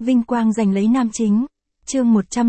Vinh quang giành lấy nam chính. Chương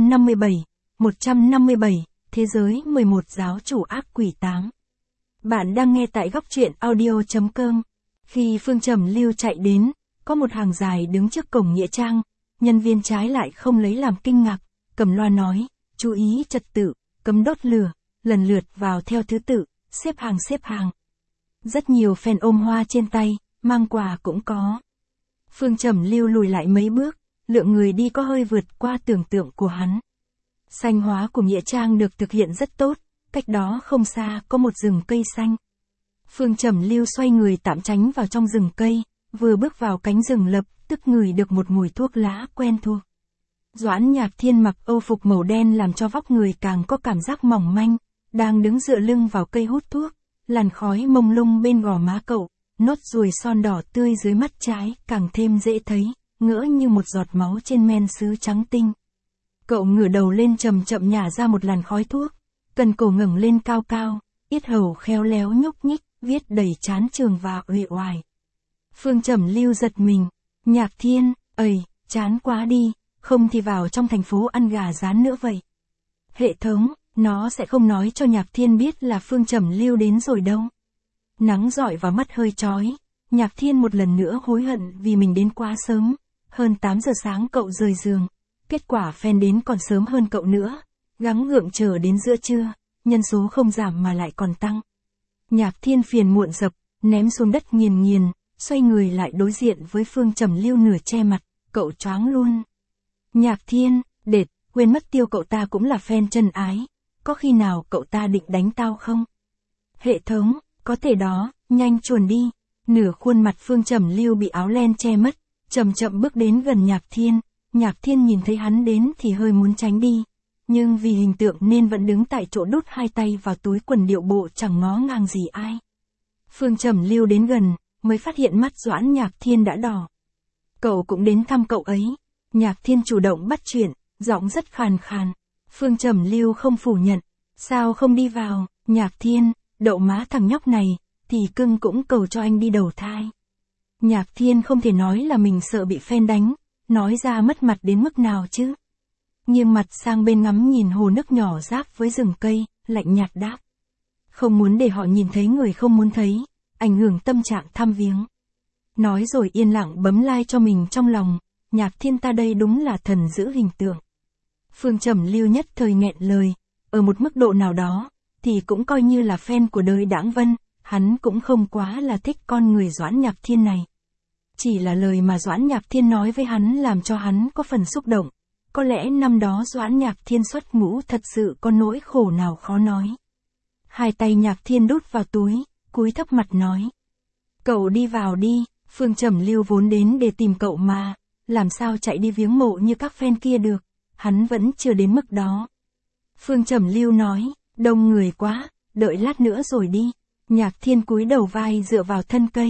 157, Thế giới 11 giáo chủ ác quỷ 8. Bạn đang nghe tại góc truyện audio.com. Khi Phương Trầm Lưu chạy đến, có một hàng dài đứng trước cổng nghĩa trang, nhân viên trái lại không lấy làm kinh ngạc, cầm loa nói, chú ý trật tự, cấm đốt lửa, lần lượt vào theo thứ tự, xếp hàng. Rất nhiều fan ôm hoa trên tay, mang quà cũng có. Phương Trầm Lưu lùi lại mấy bước, lượng người đi có hơi vượt qua tưởng tượng của hắn. Xanh hóa của nghĩa trang được thực hiện rất tốt, cách đó không xa có một rừng cây xanh. Phương Trầm Lưu xoay người tạm tránh vào trong rừng cây, vừa bước vào cánh rừng lập tức ngửi được một mùi thuốc lá quen thuộc. Doãn Nhạc Thiên mặc âu phục màu đen làm cho vóc người càng có cảm giác mỏng manh, đang đứng dựa lưng vào cây hút thuốc, làn khói mông lung bên gò má cậu, nốt ruồi son đỏ tươi dưới mắt trái càng thêm dễ thấy, ngỡ như một giọt máu trên men sứ trắng tinh. Cậu ngửa đầu lên chậm chậm nhả ra một làn khói thuốc, cần cổ ngẩng lên cao cao, yết hầu khéo léo nhúc nhích, viết đầy chán trường và uể oải. Phương Trầm Lưu giật mình, Nhạc Thiên, chán quá đi, không thì vào trong thành phố ăn gà rán nữa vậy. Hệ thống, nó sẽ không nói cho Nhạc Thiên biết là Phương Trầm Lưu đến rồi đâu. Nắng rọi vào mắt hơi chói, Nhạc Thiên một lần nữa hối hận vì mình đến quá sớm, hơn 8 giờ sáng cậu rời giường, kết quả fan đến còn sớm hơn cậu nữa, gắng gượng chờ đến giữa trưa, nhân số không giảm mà lại còn tăng. Nhạc Thiên phiền muộn dập, ném xuống đất nghiền, xoay người lại đối diện với Phương Trầm Lưu nửa che mặt, cậu choáng luôn. Nhạc Thiên, quên mất tiêu cậu ta cũng là fan chân ái, có khi nào cậu ta định đánh tao không? Hệ thống, có thể đó, nhanh chuồn đi. Nửa khuôn mặt Phương Trầm Lưu bị áo len che mất, chậm chậm bước đến gần Nhạc Thiên. Nhạc Thiên nhìn thấy hắn đến thì hơi muốn tránh đi, nhưng vì hình tượng nên vẫn đứng tại chỗ đút hai tay vào túi quần điệu bộ chẳng ngó ngàng gì ai. Phương Trầm Lưu đến gần, mới phát hiện mắt Doãn Nhạc Thiên đã đỏ. Cậu cũng đến thăm cậu ấy. Nhạc Thiên chủ động bắt chuyện, giọng rất khàn khàn. Phương Trầm Lưu không phủ nhận. Sao không đi vào, Nhạc Thiên, đậu má thằng nhóc này, thì cưng cũng cầu cho anh đi đầu thai. Nhạc Thiên không thể nói là mình sợ bị fan đánh, nói ra mất mặt đến mức nào chứ. Nghiêng mặt sang bên ngắm nhìn hồ nước nhỏ giáp với rừng cây, lạnh nhạt đáp. Không muốn để họ nhìn thấy người không muốn thấy, ảnh hưởng tâm trạng thăm viếng. Nói rồi yên lặng bấm like cho mình trong lòng, Nhạc Thiên ta đây đúng là thần giữ hình tượng. Phương Trầm Lưu nhất thời nghẹn lời, ở một mức độ nào đó, thì cũng coi như là fan của đời Đãng Vân, hắn cũng không quá là thích con người Doãn Nhạc Thiên này. Chỉ là lời mà Doãn Nhạc Thiên nói với hắn làm cho hắn có phần xúc động, có lẽ năm đó Doãn Nhạc Thiên xuất ngũ thật sự có nỗi khổ nào khó nói. Hai tay Nhạc Thiên đút vào túi, cúi thấp mặt nói. Cậu đi vào đi, Phương Trầm Lưu vốn đến để tìm cậu mà, làm sao chạy đi viếng mộ như các fan kia được, hắn vẫn chưa đến mức đó. Phương Trầm Lưu nói, đông người quá, đợi lát nữa rồi đi. Nhạc Thiên cúi đầu vai dựa vào thân cây.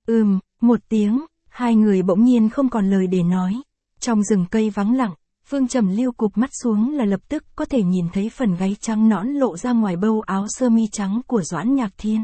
Một tiếng, hai người bỗng nhiên không còn lời để nói. Trong rừng cây vắng lặng, Phương Trầm Lưu cụp mắt xuống là lập tức có thể nhìn thấy phần gáy trắng nõn lộ ra ngoài bâu áo sơ mi trắng của Doãn Nhạc Thiên.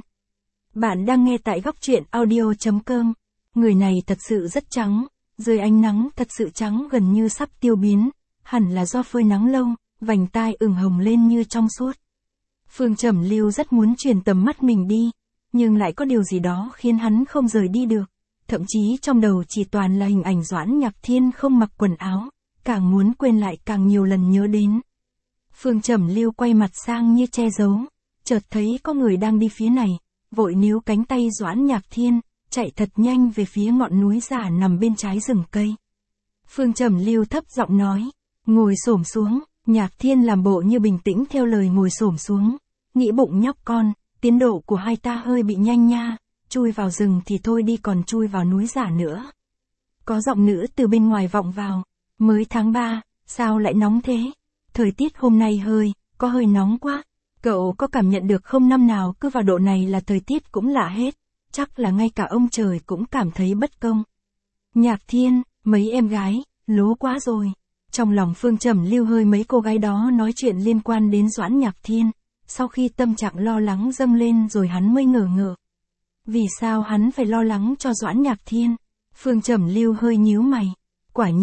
Bạn đang nghe tại góc truyện audio.com. Người này thật sự rất trắng, dưới ánh nắng thật sự trắng gần như sắp tiêu biến, hẳn là do phơi nắng lâu, vành tai ửng hồng lên như trong suốt. Phương Trầm Lưu rất muốn chuyển tầm mắt mình đi, nhưng lại có điều gì đó khiến hắn không rời đi được. Thậm chí trong đầu chỉ toàn là hình ảnh Doãn Nhạc Thiên không mặc quần áo, càng muốn quên lại càng nhiều lần nhớ đến. Phương Trầm Lưu quay mặt sang như che giấu, chợt thấy có người đang đi phía này, vội níu cánh tay Doãn Nhạc Thiên, chạy thật nhanh về phía ngọn núi giả nằm bên trái rừng cây. Phương Trầm Lưu thấp giọng nói, ngồi xổm xuống. Nhạc Thiên làm bộ như bình tĩnh theo lời ngồi xổm xuống, nghĩ bụng nhóc con, tiến độ của hai ta hơi bị nhanh nha, chui vào rừng thì thôi đi còn chui vào núi giả nữa. Có giọng nữ từ bên ngoài vọng vào, mới tháng 3, sao lại nóng thế? Thời tiết hôm nay có hơi nóng quá, cậu có cảm nhận được không, năm nào cứ vào độ này là thời tiết cũng lạ hết, chắc là ngay cả ông trời cũng cảm thấy bất công. Nhạc Thiên, mấy em gái, lố quá rồi. Trong lòng Phương Trầm Lưu hơi mấy cô gái đó nói chuyện liên quan đến Doãn Nhạc Thiên, sau khi tâm trạng lo lắng dâng lên rồi hắn mới ngờ. Vì sao hắn phải lo lắng cho Doãn Nhạc Thiên? Phương Trầm Lưu hơi nhíu mày. Quả nhiên,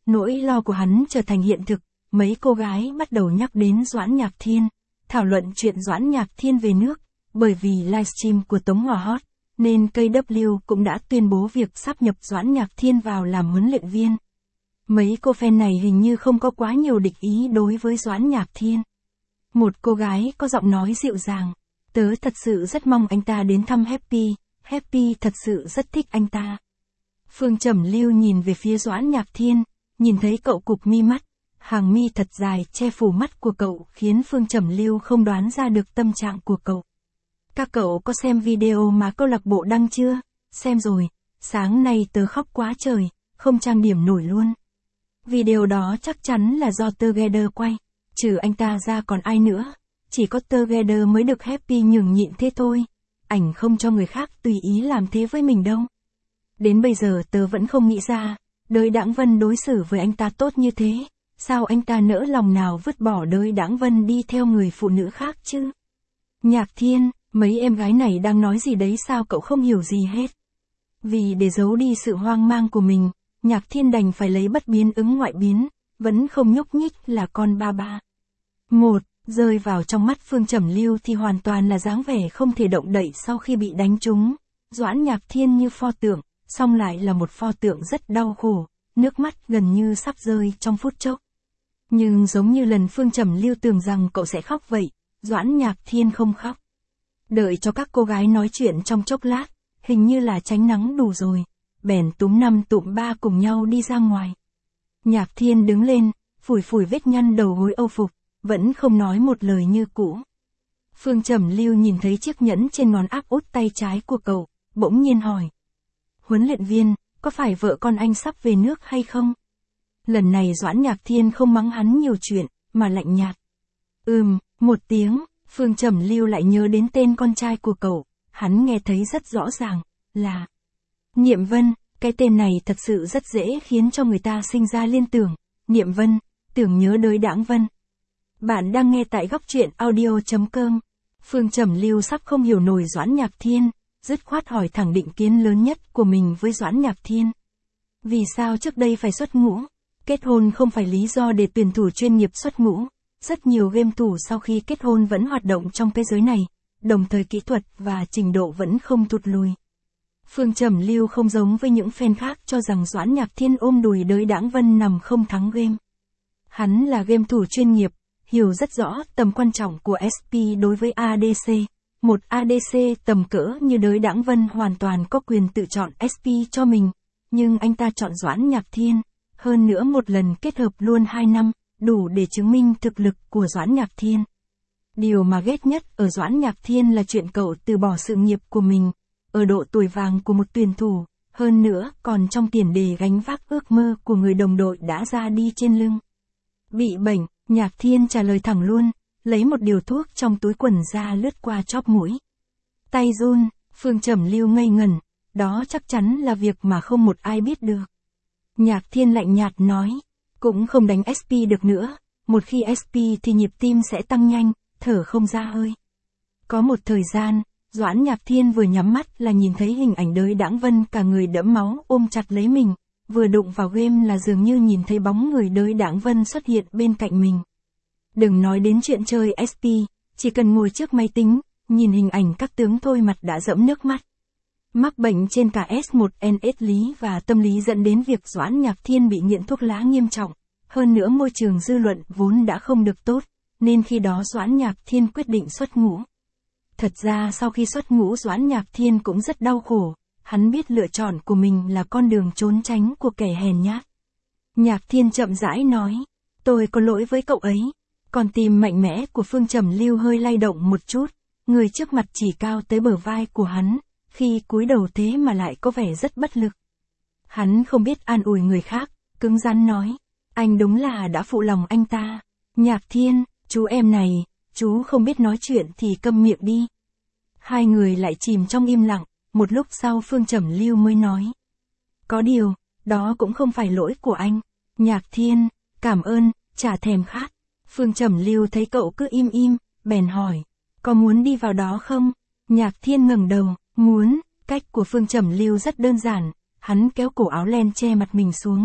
nỗi lo của hắn trở thành hiện thực, mấy cô gái bắt đầu nhắc đến Doãn Nhạc Thiên, thảo luận chuyện Doãn Nhạc Thiên về nước, bởi vì livestream của Tống Hòa hot, nên KW cũng đã tuyên bố việc sáp nhập Doãn Nhạc Thiên vào làm huấn luyện viên. Mấy cô fan này hình như không có quá nhiều địch ý đối với Doãn Nhạc Thiên. Một cô gái có giọng nói dịu dàng, tớ thật sự rất mong anh ta đến thăm Happy, Happy thật sự rất thích anh ta. Phương Trầm Lưu nhìn về phía Doãn Nhạc Thiên, nhìn thấy cậu cụp mi mắt, hàng mi thật dài che phủ mắt của cậu khiến Phương Trầm Lưu không đoán ra được tâm trạng của cậu. Các cậu có xem video mà câu lạc bộ đăng chưa? Xem rồi, sáng nay tớ khóc quá trời, không trang điểm nổi luôn. Video đó chắc chắn là do Together quay, trừ anh ta ra còn ai nữa, chỉ có Together mới được Happy nhường nhịn thế thôi, ảnh không cho người khác tùy ý làm thế với mình đâu. Đến bây giờ tớ vẫn không nghĩ ra, Đới Đãng Vân đối xử với anh ta tốt như thế, sao anh ta nỡ lòng nào vứt bỏ Đới Đãng Vân đi theo người phụ nữ khác chứ? Nhạc Thiên, mấy em gái này đang nói gì đấy sao cậu không hiểu gì hết? Vì để giấu đi sự hoang mang của mình, Nhạc Thiên đành phải lấy bất biến ứng ngoại biến, vẫn không nhúc nhích là con ba ba. Một, rơi vào trong mắt Phương Trầm Lưu thì hoàn toàn là dáng vẻ không thể động đậy sau khi bị đánh trúng. Doãn Nhạc Thiên như pho tượng, song lại là một pho tượng rất đau khổ, nước mắt gần như sắp rơi trong phút chốc. Nhưng giống như lần Phương Trầm Lưu tưởng rằng cậu sẽ khóc vậy, Doãn Nhạc Thiên không khóc. Đợi cho các cô gái nói chuyện trong chốc lát, hình như là tránh nắng đủ rồi, bèn túm năm tụm ba cùng nhau đi ra ngoài. Nhạc Thiên đứng lên, phủi phủi vết nhăn đầu gối âu phục, vẫn không nói một lời như cũ. Phương Trầm Lưu nhìn thấy chiếc nhẫn trên ngón áp út tay trái của cậu, bỗng nhiên hỏi. Huấn luyện viên, có phải vợ con anh sắp về nước hay không? Lần này Doãn Nhạc Thiên không mắng hắn nhiều chuyện, mà lạnh nhạt. Một tiếng, Phương Trầm Lưu lại nhớ đến tên con trai của cậu, hắn nghe thấy rất rõ ràng, là Niệm Vân, cái tên này thật sự rất dễ khiến cho người ta sinh ra liên tưởng, Niệm Vân, tưởng nhớ Đới Đãng Vân. Bạn đang nghe tại góc truyện audio.com. Phương Trầm Lưu sắp không hiểu nổi Doãn Nhạc Thiên, dứt khoát hỏi thẳng định kiến lớn nhất của mình với Doãn Nhạc Thiên. Vì sao trước đây phải xuất ngũ? Kết hôn không phải lý do để tuyển thủ chuyên nghiệp xuất ngũ. Rất nhiều game thủ sau khi kết hôn vẫn hoạt động trong cái giới này, đồng thời kỹ thuật và trình độ vẫn không thụt lùi. Phương Trầm Lưu không giống với những fan khác cho rằng Doãn Nhạc Thiên ôm đùi Đới Đãng Vân nằm không thắng game. Hắn là game thủ chuyên nghiệp, hiểu rất rõ tầm quan trọng của SP đối với ADC. Một ADC tầm cỡ như Đới Đãng Vân hoàn toàn có quyền tự chọn SP cho mình, nhưng anh ta chọn Doãn Nhạc Thiên, hơn nữa một lần kết hợp luôn 2 năm, đủ để chứng minh thực lực của Doãn Nhạc Thiên. Điều mà ghét nhất ở Doãn Nhạc Thiên là chuyện cậu từ bỏ sự nghiệp của mình, ở độ tuổi vàng của một tuyển thủ, hơn nữa còn trong tiền đề gánh vác ước mơ của người đồng đội đã ra đi trên lưng. Bị bệnh, Nhạc Thiên trả lời thẳng luôn, lấy một điều thuốc trong túi quần ra lướt qua chóp mũi. Tay run, Phương Trầm Lưu ngây ngẩn, đó chắc chắn là việc mà không một ai biết được. Nhạc Thiên lạnh nhạt nói, cũng không đánh SP được nữa, một khi SP thì nhịp tim sẽ tăng nhanh, thở không ra hơi. Có một thời gian, Doãn Nhạc Thiên vừa nhắm mắt là nhìn thấy hình ảnh Đới Đãng Vân cả người đẫm máu ôm chặt lấy mình, vừa đụng vào game là dường như nhìn thấy bóng người Đới Đãng Vân xuất hiện bên cạnh mình. Đừng nói đến chuyện chơi SP, chỉ cần ngồi trước máy tính, nhìn hình ảnh các tướng thôi mặt đã dẫm nước mắt. Mắc bệnh trên cả S1NS lý và tâm lý dẫn đến việc Doãn Nhạc Thiên bị nghiện thuốc lá nghiêm trọng, hơn nữa môi trường dư luận vốn đã không được tốt, nên khi đó Doãn Nhạc Thiên quyết định xuất ngũ. Thật ra sau khi xuất ngũ Doãn Nhạc Thiên cũng rất đau khổ, hắn biết lựa chọn của mình là con đường trốn tránh của kẻ hèn nhát. Nhạc Thiên chậm rãi nói, tôi có lỗi với cậu ấy. Còn tim mạnh mẽ của Phương Trầm Lưu hơi lay động một chút, người trước mặt chỉ cao tới bờ vai của hắn, khi cúi đầu thế mà lại có vẻ rất bất lực. Hắn không biết an ủi người khác, cứng rắn nói, anh đúng là đã phụ lòng anh ta. Nhạc Thiên, chú em này, chú không biết nói chuyện thì câm miệng đi. Hai người lại chìm trong im lặng, một lúc sau Phương Trầm Lưu mới nói. Có điều, đó cũng không phải lỗi của anh. Nhạc Thiên, cảm ơn, chả thèm khát. Phương Trầm Lưu thấy cậu cứ im im, bèn hỏi, có muốn đi vào đó không? Nhạc Thiên ngẩng đầu, muốn. Cách của Phương Trầm Lưu rất đơn giản, hắn kéo cổ áo len che mặt mình xuống,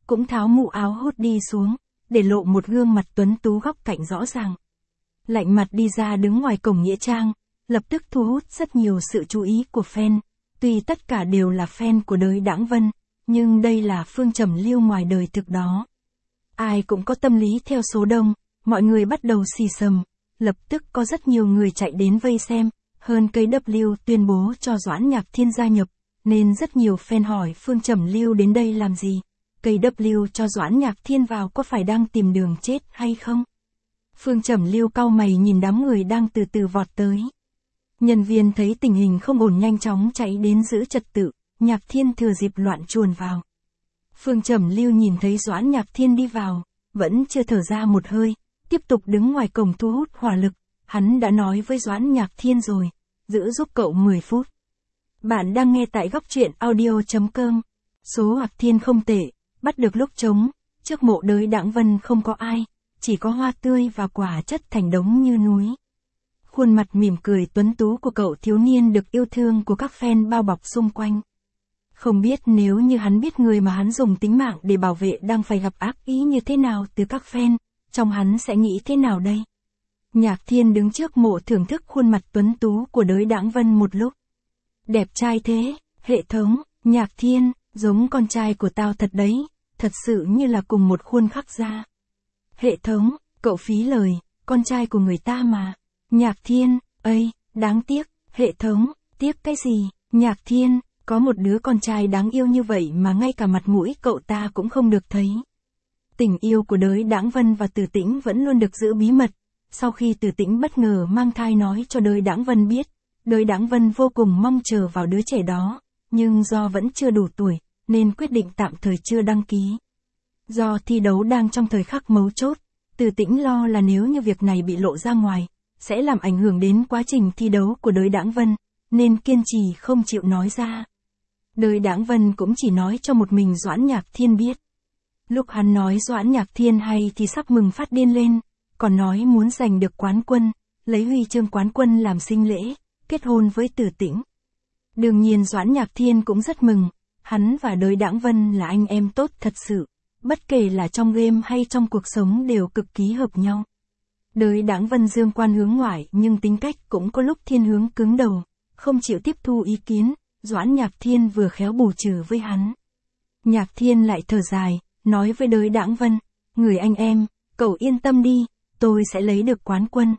cũng tháo mũ áo hốt đi xuống, để lộ một gương mặt tuấn tú góc cạnh rõ ràng. Lạnh mặt đi ra đứng ngoài cổng nghĩa trang, lập tức thu hút rất nhiều sự chú ý của fan. Tuy tất cả đều là fan của Đới Đãng Vân, nhưng đây là Phương Trầm Lưu ngoài đời thực đó. Ai cũng có tâm lý theo số đông, mọi người bắt đầu xì xầm, lập tức có rất nhiều người chạy đến vây xem, hơn cây W tuyên bố cho Doãn Nhạc Thiên gia nhập, nên rất nhiều fan hỏi Phương Trầm Lưu đến đây làm gì, cây W cho Doãn Nhạc Thiên vào có phải đang tìm đường chết hay không? Phương Trầm Lưu cau mày nhìn đám người đang từ từ vọt tới. Nhân viên thấy tình hình không ổn nhanh chóng chạy đến giữ trật tự, Nhạc Thiên thừa dịp loạn chuồn vào. Phương Trầm Lưu nhìn thấy Doãn Nhạc Thiên đi vào, vẫn chưa thở ra một hơi, tiếp tục đứng ngoài cổng thu hút hỏa lực, hắn đã nói với Doãn Nhạc Thiên rồi, giữ giúp cậu 10 phút. Bạn đang nghe tại góc truyện audio.com. Số Nhạc Thiên không tệ, bắt được lúc trống, trước mộ Đới Đãng Vân không có ai, chỉ có hoa tươi và quả chất thành đống như núi. Khuôn mặt mỉm cười tuấn tú của cậu thiếu niên được yêu thương của các fan bao bọc xung quanh. Không biết nếu như hắn biết người mà hắn dùng tính mạng để bảo vệ đang phải gặp ác ý như thế nào từ các fan, trong hắn sẽ nghĩ thế nào đây? Nhạc Thiên đứng trước mộ thưởng thức khuôn mặt tuấn tú của Đới Đãng Vân một lúc. Đẹp trai thế, hệ thống, Nhạc Thiên, giống con trai của tao thật đấy, thật sự như là cùng một khuôn khắc ra. Hệ thống, cậu phí lời, con trai của người ta mà. Nhạc Thiên, ây, đáng tiếc, hệ thống, tiếc cái gì, Nhạc Thiên, có một đứa con trai đáng yêu như vậy mà ngay cả mặt mũi cậu ta cũng không được thấy. Tình yêu của Đới Đãng Vân và Từ Tĩnh vẫn luôn được giữ bí mật, sau khi Từ Tĩnh bất ngờ mang thai nói cho Đới Đãng Vân biết, Đới Đãng Vân vô cùng mong chờ vào đứa trẻ đó, nhưng do vẫn chưa đủ tuổi, nên quyết định tạm thời chưa đăng ký. Do thi đấu đang trong thời khắc mấu chốt, Từ Tĩnh lo là nếu như việc này bị lộ ra ngoài, sẽ làm ảnh hưởng đến quá trình thi đấu của Đới Đãng Vân, nên kiên trì không chịu nói ra. Đới Đãng Vân cũng chỉ nói cho một mình Doãn Nhạc Thiên biết. Lúc hắn nói Doãn Nhạc Thiên hay thì sắc mừng phát điên lên, còn nói muốn giành được quán quân, lấy huy chương quán quân làm sinh lễ, kết hôn với Từ Tĩnh. Đương nhiên Doãn Nhạc Thiên cũng rất mừng, hắn và Đới Đãng Vân là anh em tốt thật sự, bất kể là trong game hay trong cuộc sống đều cực kỳ hợp nhau. Đới Đãng Vân dương quan hướng ngoại nhưng tính cách cũng có lúc thiên hướng cứng đầu, không chịu tiếp thu ý kiến, Doãn Nhạc Thiên vừa khéo bù trừ với hắn. Nhạc Thiên lại thở dài, nói với Đới Đãng Vân, người anh em, cậu yên tâm đi, tôi sẽ lấy được quán quân.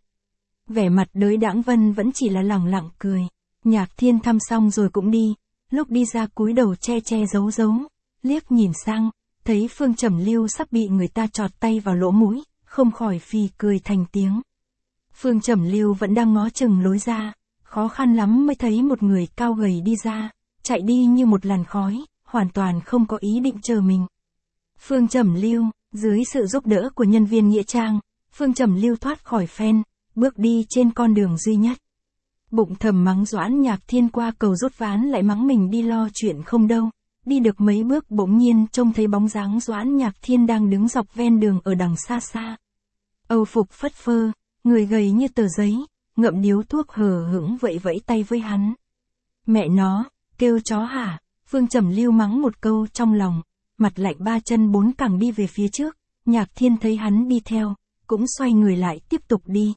Vẻ mặt Đới Đãng Vân vẫn chỉ là lẳng lặng cười. Nhạc Thiên thăm xong rồi cũng đi, lúc đi ra cúi đầu che che giấu giấu, liếc nhìn sang, thấy Phương Trầm Lưu sắp bị người ta chọt tay vào lỗ mũi, không khỏi phì cười thành tiếng. Phương Trầm Lưu vẫn đang ngó chừng lối ra, khó khăn lắm mới thấy một người cao gầy đi ra, chạy đi như một làn khói, hoàn toàn không có ý định chờ mình. Phương Trầm Lưu, dưới sự giúp đỡ của nhân viên nghĩa trang, Phương Trầm Lưu thoát khỏi phen, bước đi trên con đường duy nhất. Bụng thầm mắng Doãn Nhạc Thiên qua cầu rút ván lại mắng mình đi lo chuyện không đâu. Đi được mấy bước bỗng nhiên trông thấy bóng dáng Doãn Nhạc Thiên đang đứng dọc ven đường ở đằng xa xa. Âu phục phất phơ, người gầy như tờ giấy, ngậm điếu thuốc hờ hững vẫy vẫy tay với hắn. Mẹ nó, kêu chó hả? Phương Trầm Lưu mắng một câu trong lòng, mặt lạnh ba chân bốn cẳng đi về phía trước. Nhạc Thiên thấy hắn đi theo, cũng xoay người lại tiếp tục đi.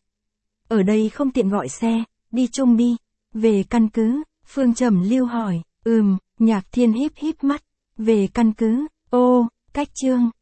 Ở đây không tiện gọi xe, đi chung đi. Về căn cứ, Phương Trầm Lưu hỏi. Nhạc Thiên híp híp mắt. Về căn cứ, cách Trương.